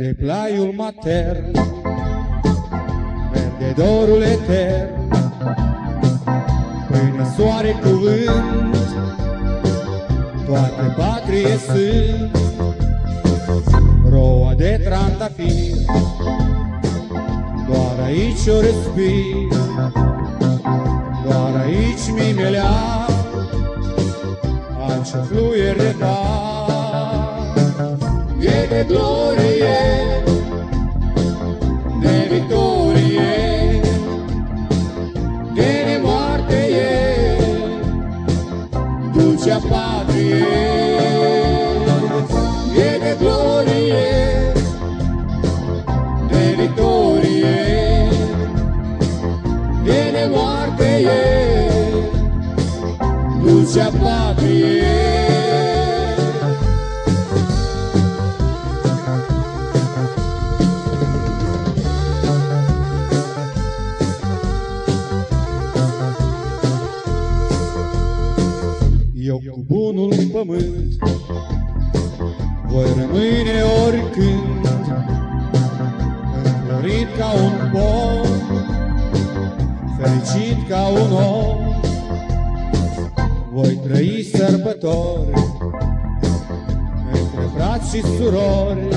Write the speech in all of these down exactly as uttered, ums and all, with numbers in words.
Verde plaiul matern, verde dorul etern, până soare cuvânt, toate patrie sunt. Roa de trandafir, doar aici o respir, doar aici mi melea, alce fluier de bar. E de glorie, de victorie, de nemoarte e, dulcea patrie. E de glorie, de victorie, de nemoarte e, dulcea patrie. Eu cu bunul pământ voi rămâne oricând, înflorit ca un pom, fericit ca un om. Voi trăi sărbători între frați și surori,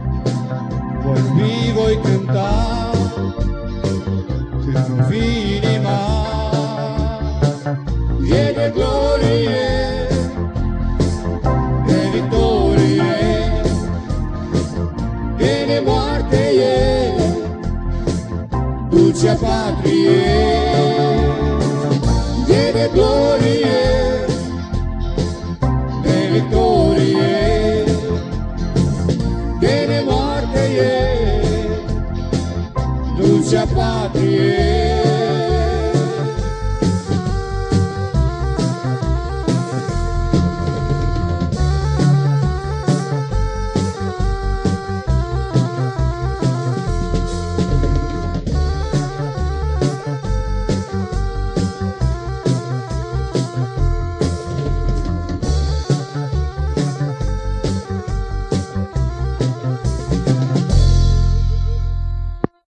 voi fi, voi cânta, când nu fi inima